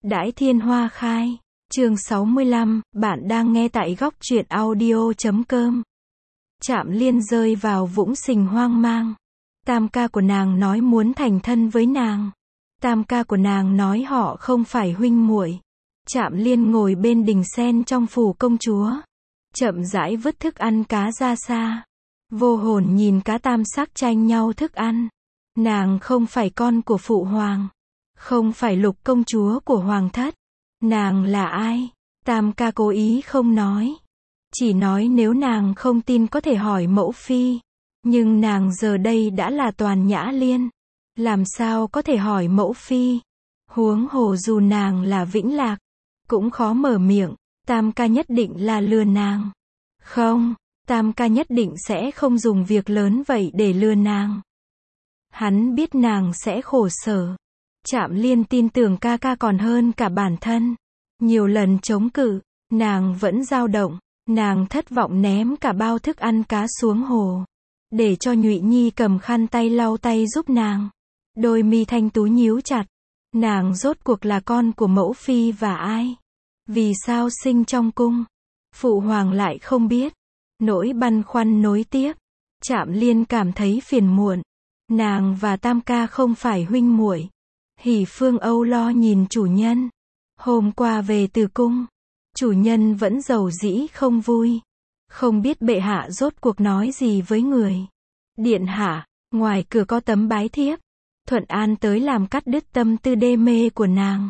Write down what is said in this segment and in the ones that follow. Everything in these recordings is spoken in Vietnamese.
Đãi Thiên Hoa Khai, chương 65, bạn đang nghe tại góc truyện audio.com. Trạm Liên rơi vào vũng sình hoang mang. Tam ca của nàng nói muốn thành thân với nàng. Tam ca của nàng nói họ không phải huynh muội. Trạm Liên ngồi bên đình sen trong phủ công chúa, chậm rãi vứt thức ăn cá ra xa. Vô hồn nhìn cá tam sắc tranh nhau thức ăn. Nàng không phải con của phụ hoàng, không phải lục công chúa của hoàng thất. Nàng là ai? Tam ca cố ý không nói. Chỉ nói nếu nàng không tin có thể hỏi mẫu phi. Nhưng nàng giờ đây đã là Toàn Nhã Liên. Làm sao có thể hỏi mẫu phi? Huống hồ dù nàng là Vĩnh Lạc, cũng khó mở miệng. Tam ca nhất định là lừa nàng. Không, Tam ca nhất định sẽ không dùng việc lớn vậy để lừa nàng. Hắn biết nàng sẽ khổ sở. Trạm Liên tin tưởng ca ca còn hơn cả bản thân. Nhiều lần chống cự, nàng vẫn dao động. Nàng thất vọng ném cả bao thức ăn cá xuống hồ, để cho Nhụy Nhi cầm khăn tay lau tay giúp nàng. Đôi mi thanh tú nhíu chặt. Nàng rốt cuộc là con của mẫu phi và ai? Vì sao sinh trong cung? Phụ hoàng lại không biết. Nỗi băn khoăn nối tiếp. Trạm Liên cảm thấy phiền muộn. Nàng và Tam ca không phải huynh muội. Hỉ Phương âu lo nhìn chủ nhân. Hôm qua về từ cung, chủ nhân vẫn giàu dĩ không vui. Không biết bệ hạ rốt cuộc nói gì với người. Điện hạ, ngoài cửa có tấm bái thiếp. Thuận An tới làm cắt đứt tâm tư đê mê của nàng.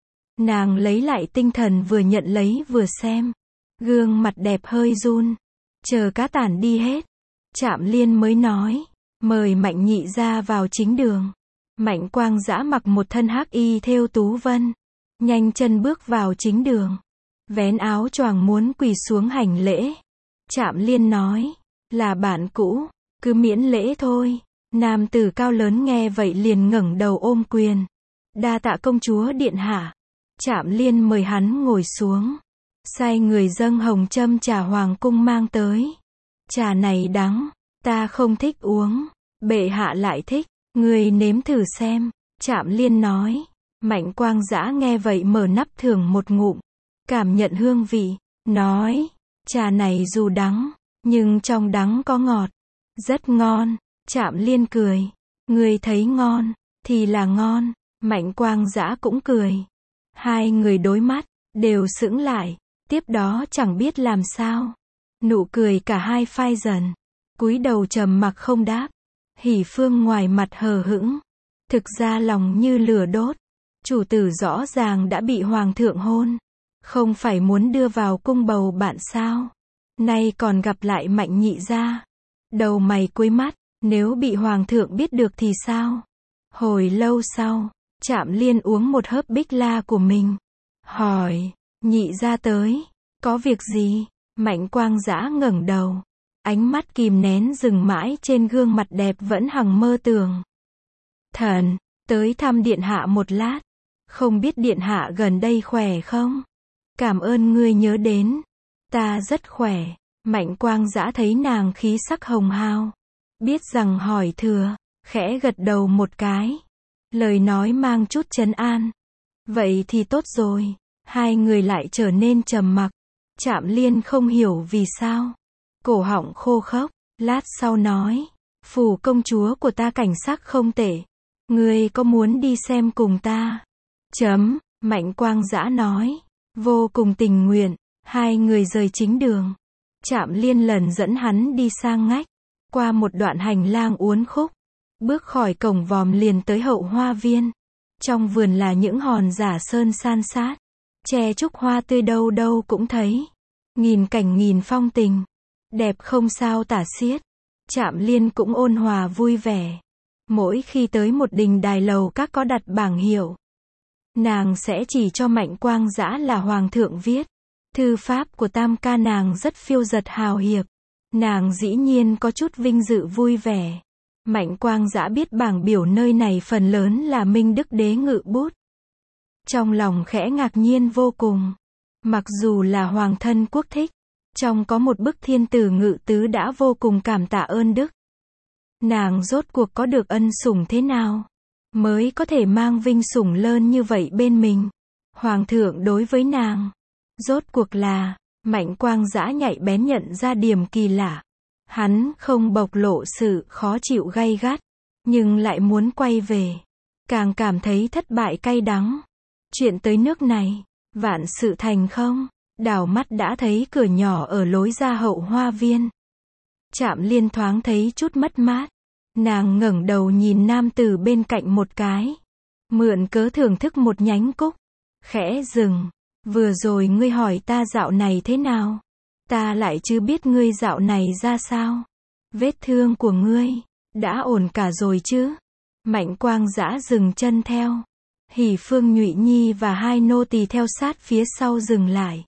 Nàng lấy lại tinh thần, vừa nhận lấy vừa xem. Gương mặt đẹp hơi run. Chờ cá tản đi hết, Trạm Liên mới nói, mời Mạnh nhị ra vào chính đường. Mạnh Quang Dã mặc một thân hắc y thêu tú vân, nhanh chân bước vào chính đường, vén áo choàng muốn quỳ xuống hành lễ. Trạm Liên nói, là bạn cũ, cứ miễn lễ thôi. Nam tử cao lớn nghe vậy liền ngẩng đầu ôm quyền. Đa tạ công chúa điện hạ. Trạm Liên mời hắn ngồi xuống, sai người dâng hồng châm trà hoàng cung mang tới. Trà này đắng, ta không thích uống, bệ hạ lại thích, người nếm thử xem. Trạm Liên nói. Mạnh Quang Dã nghe vậy mở nắp thưởng một ngụm, cảm nhận hương vị, nói, trà này dù đắng, nhưng trong đắng có ngọt, rất ngon. Trạm Liên cười, người thấy ngon, thì là ngon. Mạnh Quang Dã cũng cười. Hai người đối mắt, đều sững lại, tiếp đó chẳng biết làm sao. Nụ cười cả hai phai dần, cúi đầu trầm mặc không đáp. Hỉ Phương ngoài mặt hờ hững, thực ra lòng như lửa đốt. Chủ tử rõ ràng đã bị hoàng thượng hôn, không phải muốn đưa vào cung bầu bạn sao? Nay còn gặp lại Mạnh nhị gia. Đầu mày cúi mắt, nếu bị hoàng thượng biết được thì sao? Hồi lâu sau, Trạm Liên uống một hớp bích la của mình, hỏi, nhị gia tới, có việc gì? Mạnh Quang Dã ngẩng đầu, ánh mắt kìm nén dừng mãi trên gương mặt đẹp vẫn hằng mơ tưởng. Thần, tới thăm điện hạ một lát. Không biết điện hạ gần đây khỏe không? Cảm ơn ngươi nhớ đến. Ta rất khỏe. Mạnh Quang Dã thấy nàng khí sắc hồng hào, biết rằng hỏi thừa, khẽ gật đầu một cái. Lời nói mang chút trấn an. Vậy thì tốt rồi. Hai người lại trở nên trầm mặc. Trạm Liên không hiểu vì sao. Cổ họng khô khốc, lát sau nói, phủ công chúa của ta cảnh sắc không tệ. Ngươi có muốn đi xem cùng ta? Mạnh Quang Dã nói, vô cùng tình nguyện. Hai người rời chính đường. Trạm Liên lần dẫn hắn đi sang ngách, qua một đoạn hành lang uốn khúc, bước khỏi cổng vòm liền tới hậu hoa viên. Trong vườn là những hòn giả sơn san sát, tre trúc hoa tươi đâu đâu cũng thấy. Nghìn cảnh nghìn phong tình, đẹp không sao tả xiết. Trạm Liên cũng ôn hòa vui vẻ. Mỗi khi tới một đình đài lầu các có đặt bảng hiệu, nàng sẽ chỉ cho Mạnh Quang Dã là hoàng thượng viết. Thư pháp của Tam ca nàng rất phiêu dật hào hiệp. Nàng dĩ nhiên có chút vinh dự vui vẻ. Mạnh Quang Dã biết bảng biểu nơi này phần lớn là Minh Đức Đế ngự bút. Trong lòng khẽ ngạc nhiên vô cùng. Mặc dù là hoàng thân quốc thích, trong có một bức thiên tử ngự tứ đã vô cùng cảm tạ ơn đức. Nàng rốt cuộc có được ân sủng thế nào mới có thể mang vinh sủng lớn như vậy bên mình? Hoàng thượng đối với nàng. Rốt cuộc là, Mạnh Quang Dã nhạy bén nhận ra điểm kỳ lạ. Hắn không bộc lộ sự khó chịu gay gắt, nhưng lại muốn quay về. Càng cảm thấy thất bại cay đắng. Chuyện tới nước này, vạn sự thành không? Đảo mắt đã thấy cửa nhỏ ở lối ra hậu hoa viên. Trạm Liên thoáng thấy chút mất mát. Nàng ngẩng đầu nhìn nam tử bên cạnh một cái. Mượn cớ thưởng thức một nhánh cúc. Khẽ dừng. Vừa rồi ngươi hỏi ta dạo này thế nào? Ta lại chưa biết ngươi dạo này ra sao? Vết thương của ngươi đã ổn cả rồi chứ? Mạnh Quang Dã dừng chân theo. Hỉ Phương Nhụy Nhi và hai nô tỳ theo sát phía sau dừng lại.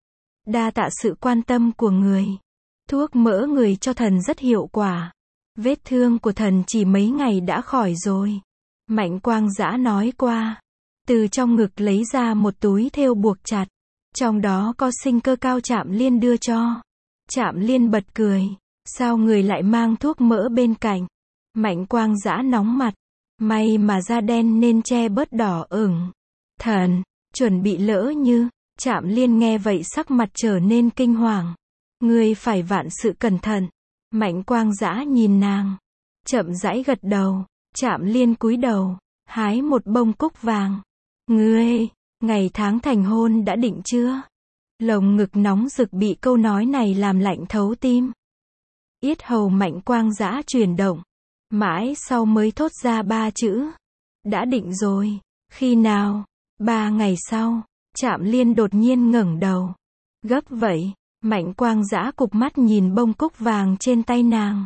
Đa tạ sự quan tâm của người. Thuốc mỡ người cho thần rất hiệu quả. Vết thương của thần chỉ mấy ngày đã khỏi rồi. Mạnh Quang Dã nói qua. Từ trong ngực lấy ra một túi thêu buộc chặt. Trong đó có sinh cơ cao Trạm Liên đưa cho. Trạm Liên bật cười. Sao người lại mang thuốc mỡ bên cạnh? Mạnh Quang Dã nóng mặt. May mà da đen nên che bớt đỏ ửng. Thần, chuẩn bị lỡ như. Trạm Liên nghe vậy sắc mặt trở nên kinh hoàng. Ngươi phải vạn sự cẩn thận. Mạnh Quang Dã nhìn nàng. Chậm rãi gật đầu. Trạm Liên cúi đầu. Hái một bông cúc vàng. Ngươi, ngày tháng thành hôn đã định chưa? Lồng ngực nóng rực bị câu nói này làm lạnh thấu tim. Yết hầu Mạnh Quang Dã chuyển động. Mãi sau mới thốt ra 3 chữ. Đã định rồi. Khi nào? 3 ngày sau. Trạm Liên đột nhiên ngẩng đầu. Gấp vậy. Mạnh Quang Dã cụp mắt nhìn bông cúc vàng trên tay nàng.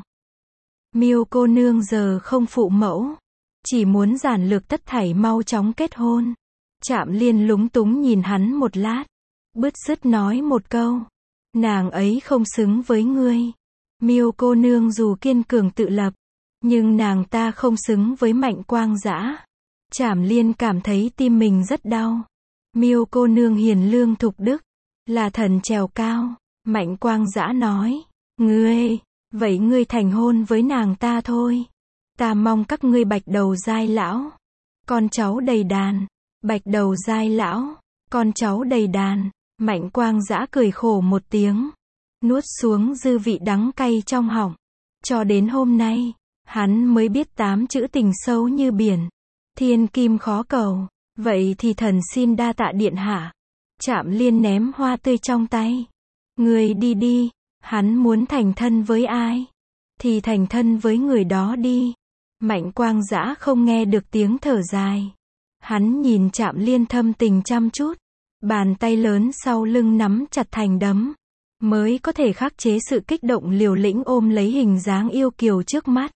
Miêu cô nương giờ không phụ mẫu. Chỉ muốn giản lược tất thảy mau chóng kết hôn. Trạm Liên lúng túng nhìn hắn một lát. Bứt rứt nói một câu. Nàng ấy không xứng với ngươi. Miêu cô nương dù kiên cường tự lập. Nhưng nàng ta không xứng với Mạnh Quang Dã. Trạm Liên cảm thấy tim mình rất đau. Miêu cô nương hiền lương thục đức. Là thần trèo cao. Mạnh Quang Dã nói. Ngươi, vậy ngươi thành hôn với nàng ta thôi. Ta mong các ngươi bạch đầu giai lão. Con cháu đầy đàn. Bạch đầu giai lão. Con cháu đầy đàn. Mạnh Quang Dã cười khổ một tiếng. Nuốt xuống dư vị đắng cay trong họng. Cho đến hôm nay, hắn mới biết 8 chữ tình sâu như biển. Thiên kim khó cầu. Vậy thì thần xin đa tạ điện hạ. Trạm Liên ném hoa tươi trong tay. Người đi đi. Hắn muốn thành thân với ai? Thì thành thân với người đó đi. Mạnh Quang Dã không nghe được tiếng thở dài. Hắn nhìn Trạm Liên thâm tình chăm chút. Bàn tay lớn sau lưng nắm chặt thành đấm. Mới có thể khắc chế sự kích động liều lĩnh ôm lấy hình dáng yêu kiều trước mắt.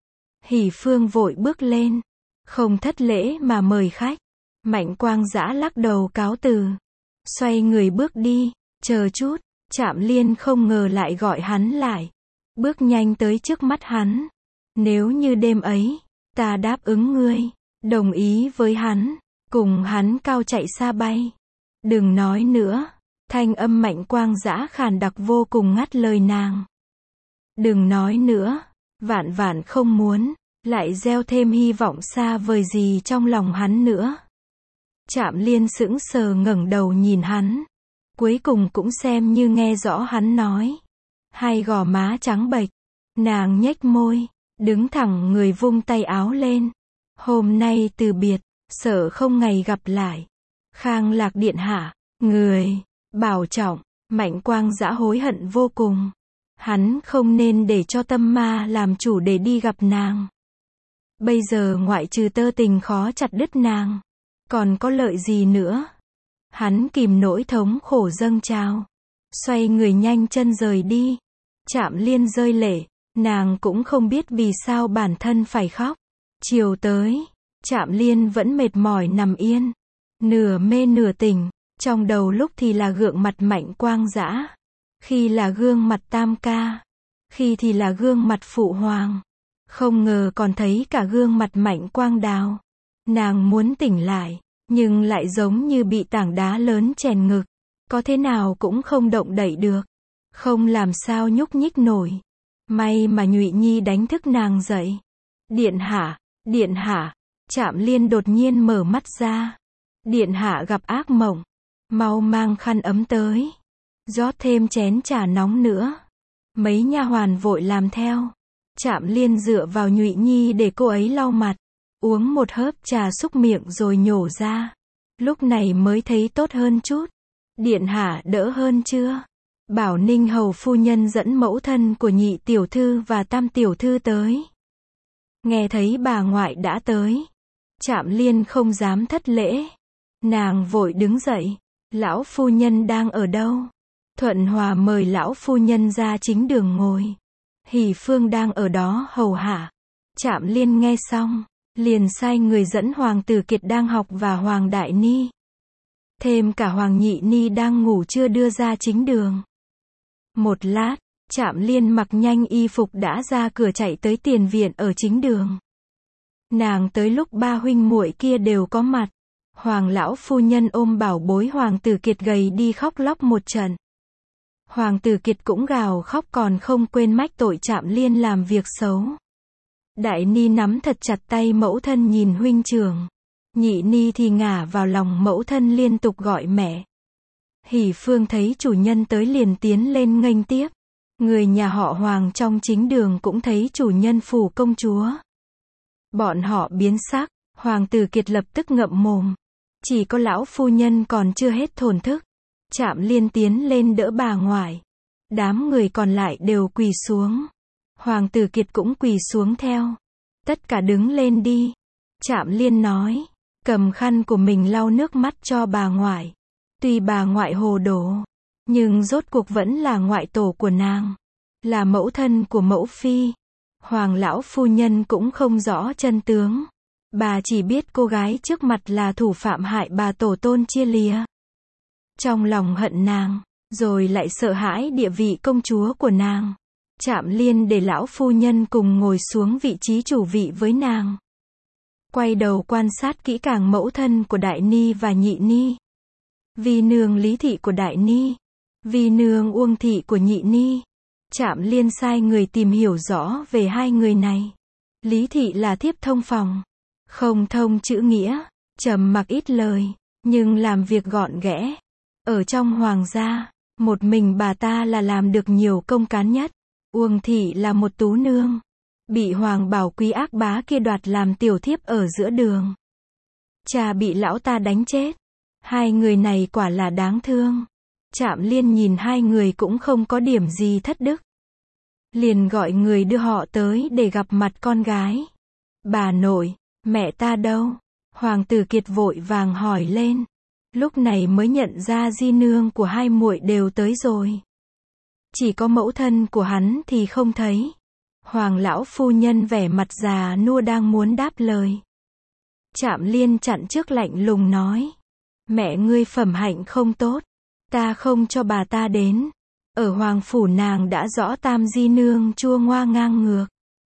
Hỉ Phương vội bước lên. Không thất lễ mà mời khách. Mạnh Quang Dã lắc đầu cáo từ. Xoay người bước đi. Chờ chút. Trạm Liên không ngờ lại gọi hắn lại. Bước nhanh tới trước mắt hắn. Nếu như đêm ấy, ta đáp ứng ngươi. Đồng ý với hắn. Cùng hắn cao chạy xa bay. Đừng nói nữa. Thanh âm Mạnh Quang Dã khàn đặc vô cùng ngắt lời nàng. Đừng nói nữa. Vạn vạn không muốn. Lại gieo thêm hy vọng xa vời gì trong lòng hắn nữa. Trạm Liên sững sờ ngẩng đầu nhìn hắn. Cuối cùng cũng xem như nghe rõ hắn nói. Hai gò má trắng bệch. Nàng nhếch môi. Đứng thẳng người vung tay áo lên. Hôm nay từ biệt. Sợ không ngày gặp lại. Khang Lạc điện hạ. Người. Bảo trọng. Mạnh Quang Dã hối hận vô cùng. Hắn không nên để cho tâm ma làm chủ để đi gặp nàng. Bây giờ ngoại trừ tơ tình khó chặt đứt nàng. Còn có lợi gì nữa? Hắn kìm nỗi thống khổ dâng trào. Xoay người nhanh chân rời đi. Trạm Liên rơi lệ. Nàng cũng không biết vì sao bản thân phải khóc. Chiều tới. Trạm Liên vẫn mệt mỏi nằm yên. Nửa mê nửa tỉnh. Trong đầu lúc thì là gương mặt Mạnh Quang Dã. Khi là gương mặt Tam Ca. Khi thì là gương mặt Phụ Hoàng. Không ngờ còn thấy cả gương mặt Mạnh Quang Đào. Nàng muốn tỉnh lại. Nhưng lại giống như bị tảng đá lớn chèn ngực. Có thế nào cũng không động đậy được. Không làm sao nhúc nhích nổi. May mà Nhụy Nhi đánh thức nàng dậy. Điện hạ, điện hạ. Trạm Liên đột nhiên mở mắt ra. Điện hạ gặp ác mộng. Mau mang khăn ấm tới. Rót thêm chén trà nóng nữa. Mấy nha hoàn vội làm theo. Trạm Liên dựa vào Nhụy Nhi để cô ấy lau mặt. Uống một hớp trà xúc miệng rồi nhổ ra. Lúc này mới thấy tốt hơn chút. Điện hạ đỡ hơn chưa? Bảo Ninh hầu phu nhân dẫn mẫu thân của Nhị tiểu thư và Tam tiểu thư tới. Nghe thấy bà ngoại đã tới. Trạm Liên không dám thất lễ. Nàng vội đứng dậy. Lão phu nhân đang ở đâu? Thuận Hòa mời lão phu nhân ra chính đường ngồi. Hỷ Phương đang ở đó hầu hạ. Trạm Liên nghe xong, liền sai người dẫn Hoàng tử Kiệt đang học và Hoàng Đại Ni. Thêm cả Hoàng Nhị Ni đang ngủ chưa đưa ra chính đường. Một lát, Trạm Liên mặc nhanh y phục đã ra cửa chạy tới tiền viện ở chính đường. Nàng tới lúc ba huynh muội kia đều có mặt. Hoàng lão phu nhân ôm bảo bối Hoàng tử Kiệt gầy đi khóc lóc một trận. Hoàng tử Kiệt cũng gào khóc còn không quên mách tội Trạm Liên làm việc xấu. Đại Ni nắm thật chặt tay mẫu thân nhìn huynh trưởng. Nhị Ni thì ngả vào lòng mẫu thân liên tục gọi mẹ. Hỷ Phương thấy chủ nhân tới liền tiến lên nghênh tiếp. Người nhà họ Hoàng trong chính đường cũng thấy chủ nhân phủ công chúa. Bọn họ biến sắc, Hoàng tử Kiệt lập tức ngậm mồm. Chỉ có lão phu nhân còn chưa hết thổn thức. Trạm Liên tiến lên đỡ bà ngoại. Đám người còn lại đều quỳ xuống. Hoàng tử Kiệt cũng quỳ xuống theo. Tất cả đứng lên đi. Trạm Liên nói. Cầm khăn của mình lau nước mắt cho bà ngoại. Tuy bà ngoại hồ đồ, nhưng rốt cuộc vẫn là ngoại tổ của nàng. Là mẫu thân của mẫu phi. Hoàng lão phu nhân cũng không rõ chân tướng. Bà chỉ biết cô gái trước mặt là thủ phạm hại bà tổ tôn chia lìa. Trong lòng hận nàng, rồi lại sợ hãi địa vị công chúa của nàng. Trạm Liên để lão phu nhân cùng ngồi xuống vị trí chủ vị với nàng. Quay đầu quan sát kỹ càng mẫu thân của Đại Ni và Nhị Ni. Vi nương Lý thị của Đại Ni. Vi nương Uông thị của Nhị Ni. Trạm Liên sai người tìm hiểu rõ về hai người này. Lý thị là thiếp thông phòng. Không thông chữ nghĩa, trầm mặc ít lời, nhưng làm việc gọn ghẽ. Ở trong hoàng gia, một mình bà ta là làm được nhiều công cán nhất. Uông thị là một tú nương. Bị Hoàng Bảo Quý ác bá kia đoạt làm tiểu thiếp ở giữa đường. Cha bị lão ta đánh chết. Hai người này quả là đáng thương. Trạm Liên nhìn hai người cũng không có điểm gì thất đức. Liền gọi người đưa họ tới để gặp mặt con gái. Bà nội, mẹ ta đâu? Hoàng tử Kiệt vội vàng hỏi lên. Lúc này mới nhận ra di nương của hai muội đều tới rồi. Chỉ có mẫu thân của hắn thì không thấy. Hoàng lão phu nhân vẻ mặt già nua đang muốn đáp lời. Trạm Liên chặn trước lạnh lùng nói. Mẹ ngươi phẩm hạnh không tốt. Ta không cho bà ta đến. Ở hoàng phủ nàng đã rõ tam di nương chua ngoa ngang ngược.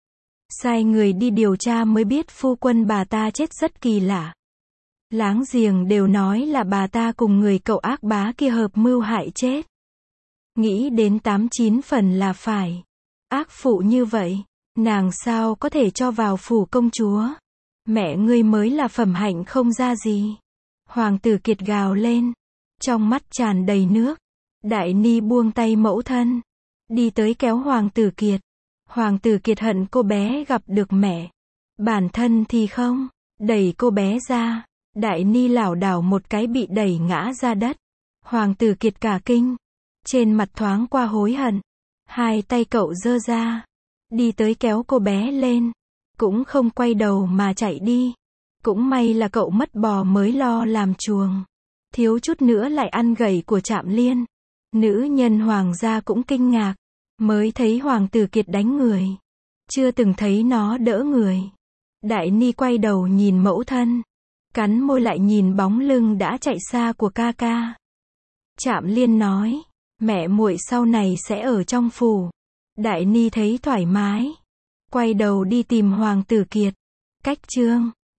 Sai người đi điều tra mới biết phu quân bà ta chết rất kỳ lạ. Láng giềng đều nói là bà ta cùng người cậu ác bá kia hợp mưu hại chết. Nghĩ đến 89 phần là phải. Ác phụ như vậy, nàng sao có thể cho vào phủ công chúa? Mẹ ngươi mới là phẩm hạnh không ra gì. Hoàng tử Kiệt gào lên. Trong mắt tràn đầy nước. Đại Ni buông tay mẫu thân. Đi tới kéo Hoàng tử Kiệt. Hoàng tử Kiệt hận cô bé gặp được mẹ. Bản thân thì không. Đẩy cô bé ra. Đại Ni lảo đảo một cái bị đẩy ngã ra đất. Hoàng tử Kiệt cả kinh. Trên mặt thoáng qua hối hận. Hai tay cậu giơ ra. Đi tới kéo cô bé lên. Cũng không quay đầu mà chạy đi. Cũng may là cậu mất bò mới lo làm chuồng. Thiếu chút nữa lại ăn gậy của Trạm Liên. Nữ nhân hoàng gia cũng kinh ngạc. Mới thấy Hoàng tử Kiệt đánh người. Chưa từng thấy nó đỡ người. Đại Ni quay đầu nhìn mẫu thân. Cắn môi lại nhìn bóng lưng đã chạy xa của ca ca. Trạm Liên nói. Mẹ muội sau này sẽ ở trong phủ. Đại Ni thấy thoải mái. Quay đầu đi tìm Hoàng tử Kiệt. Cách chương